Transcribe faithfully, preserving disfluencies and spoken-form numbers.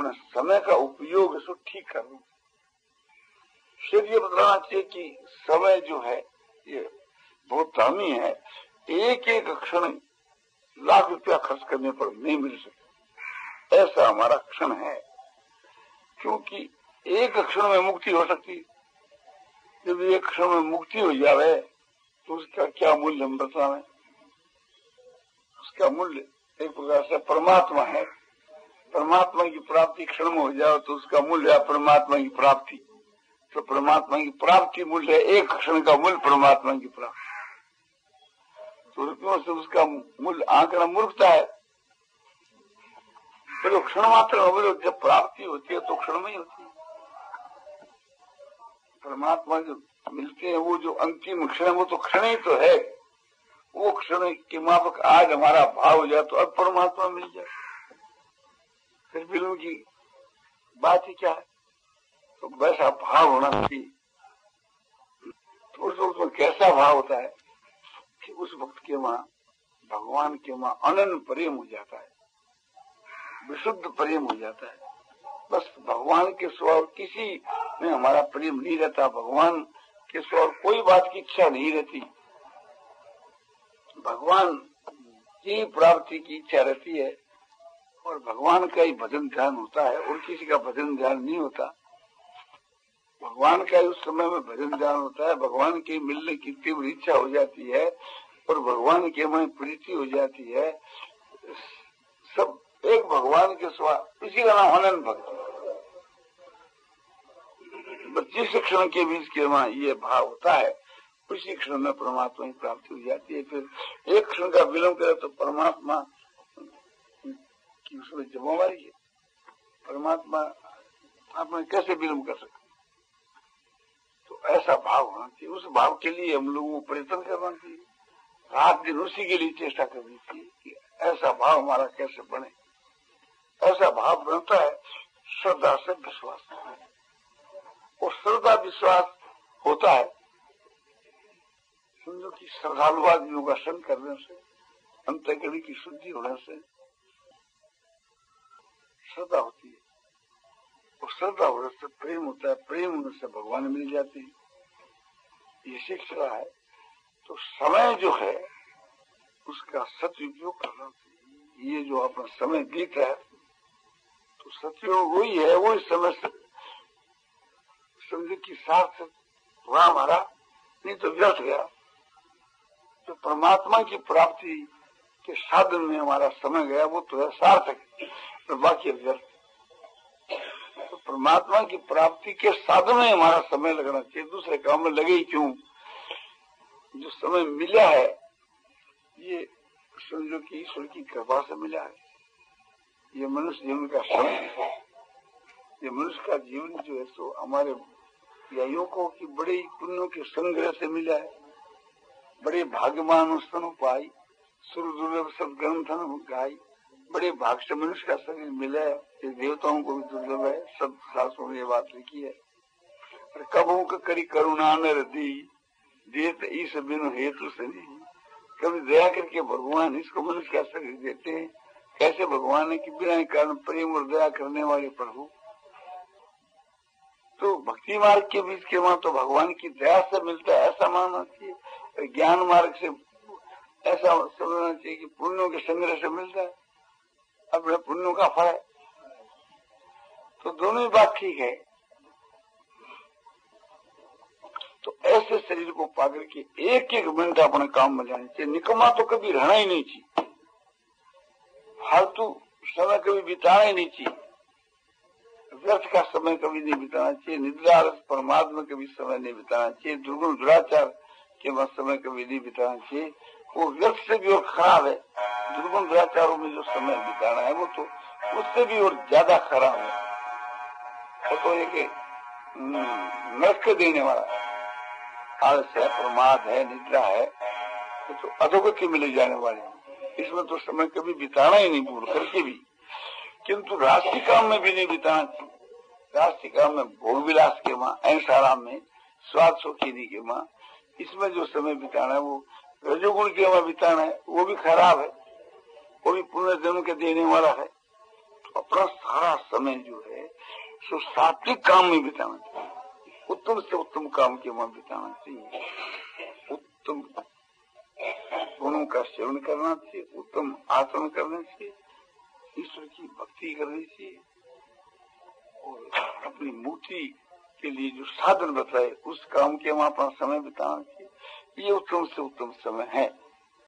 अपने समय का उपयोग इसको ठीक करना। फिर ये बताना चाहिए कि समय जो है ये बहुत दामी है, एक एक क्षण लाख रुपया खर्च करने पर नहीं मिल सकता, ऐसा हमारा क्षण है। क्योंकि एक क्षण में मुक्ति हो सकती है, जब एक क्षण में मुक्ति हो जाए तो उसका क्या मूल्य हम बतावें। उसका मूल्य एक प्रकार से परमात्मा है, परमात्मा की प्राप्ति क्षण में हो जाए तो उसका मूल्य है परमात्मा की प्राप्ति। तो परमात्मा की प्राप्ति मूल्य है एक क्षण का मूल्य परमात्मा की प्राप्ति। तो रुपयों से उसका मूल्य आंकड़ा मूर्खता है। तो क्षण मात्र हो, जब प्राप्ति होती है तो क्षण में ही होती है। परमात्मा जो मिलते हैं वो जो अंतिम क्षण वो तो क्षण ही तो है। वो क्षण के माफक आज हमारा भाव हो जाए तो अब परमात्मा मिल जाए, फिर बिल्कुल की बात ही क्या है। तो वैसा भाव होना चाहिए। तो उस वक्त में कैसा भाव होता है कि उस वक्त के वहां भगवान के वहां अनंत प्रेम हो जाता है, विशुद्ध प्रेम हो जाता है। बस भगवान के सिवा किसी में हमारा प्रेम नहीं रहता, भगवान के सिवा कोई बात की इच्छा नहीं रहती, भगवान की प्राप्ति की इच्छा रहती है और भगवान का ही भजन ध्यान होता है और किसी का भजन ध्यान नहीं होता। भगवान का उस समय में भजन ध्यान होता है, भगवान के मिलने की तीव्र इच्छा हो जाती है और भगवान के में प्रीति हो जाती है। सब एक भगवान के सिवा, इसी का नाम अनंत भक्ति। जिस क्षण के बीच के वहां ये भाव होता है उसी क्षण में परमात्मा की प्राप्ति हो जाती है। फिर एक क्षण का विलंब करे तो परमात्मा की उसमें जिम्मेवारी है। परमात्मा आपने कैसे विलंब कर सकते। तो ऐसा भाव होना चाहिए। उस भाव के लिए हम लोगों को प्रयत्न करना चाहिए, रात दिन उसी के लिए चेष्टा करनी चाहिए कि ऐसा भाव हमारा कैसे बने। ऐसा भाव बनता है श्रद्धा से विश्वास, और श्रद्धा विश्वास होता है समझो कि श्रद्धालु आदमियों का संग करने से, अंतःकरण की शुद्धि होने से श्रद्धा होती है, और श्रद्धा होने से प्रेम होता है, प्रेम होने से भगवान मिल जाती है। ये शिक्षा है। तो समय जो है उसका सदुपयोग करना चाहिए। ये जो अपना समय बीत है तो सदुपयोग वही है, वही समय से समझो कि सार्थक हुआ हमारा, नहीं तो व्यर्थ गया। तो परमात्मा की प्राप्ति के साधन में हमारा समय गया वो तो है सार्थक, तो बाकी व्यर्थ। तो परमात्मा की प्राप्ति के साधन में हमारा समय लगना चाहिए, दूसरे काम में लगे ही क्यों। जो समय मिला है ये समझो कि ईश्वर की कृपा से मिला है। ये मनुष्य जीवन का समय है, ये मनुष्य का जीवन जो है सो हमारे युवकों की बड़े पुण्यों के संग्रह से मिला है। बड़े भाग्यमान स्तन पाई, सुर दुर्लभ सब ग्रंथन गाई। बड़े भाग से मनुष्य का शरीर मिला है, देवताओं को भी दुर्लभ है। सब शास्त्रों में ये बात लिखी है। कबू करी करुणा नर दी, देत ईश बिनु हेतु से नहीं। कभी दया करके भगवान इसको मनुष्य का शरीर देते हैं। कैसे भगवान है कि बिना कारण प्रेम और दया करने वाले प्रभु। तो भक्ति मार्ग के बीच के वहां तो भगवान की दया से मिलता है, ऐसा मानना चाहिए। ज्ञान मार्ग से ऐसा समझना चाहिए कि पुण्यों के संग्रह से मिलता है, अपने पुण्यों का फल है। तो दोनों ही बात ठीक है। तो ऐसे शरीर को पाकर के एक एक मिनट अपने काम में जाने चाहिए। निकम्मा तो कभी रहना ही नहीं चाहिए, फालतू समय कभी बिताना ही नहीं चाहिए, व्यर्थ का समय कभी नहीं बिताना चाहिए, निद्रा प्रमाद में कभी समय नहीं बिताना चाहिए, दुर्गुण दुराचार के बाद समय कभी नहीं बिताना चाहिए। वो व्यर्थ से भी और खराब है। दुर्गुण दुराचारों में जो समय बिताना है वो तो उससे भी और ज्यादा खराब है। वो तो एक नरक देने वाला आलस है, प्रमाद है, निद्रा है, तो अधोगति मिले जाने वाले। इसमें तो समय कभी बिताना ही नहीं भूल करके भी। किंतु राष्ट्रीय काम में भी नहीं बिताना चाहिए। राष्ट्रीय काम में भोग विलास के माँ, ऐसा आराम में, स्वाद शौकीनी के माँ, इसमें जो समय बिताना है वो रजोगुण के माँ बिताना है, वो भी खराब है, वो भी पुनर्जन्म के देने वाला है। तो अपना सारा समय जो है सो सात्विक काम में बिताना चाहिए, उत्तम से उत्तम काम के वहां बिताना चाहिए, उत्तम गुणों का सेवन करना चाहिए, उत्तम आचरण करने चाहिए, ईश्वर की भक्ति करनी चाहिए और अपनी मुक्ति के लिए जो साधन बताए उस काम के वहां अपना समय बिताना चाहिए। ये उत्तम से उत्तम समय है।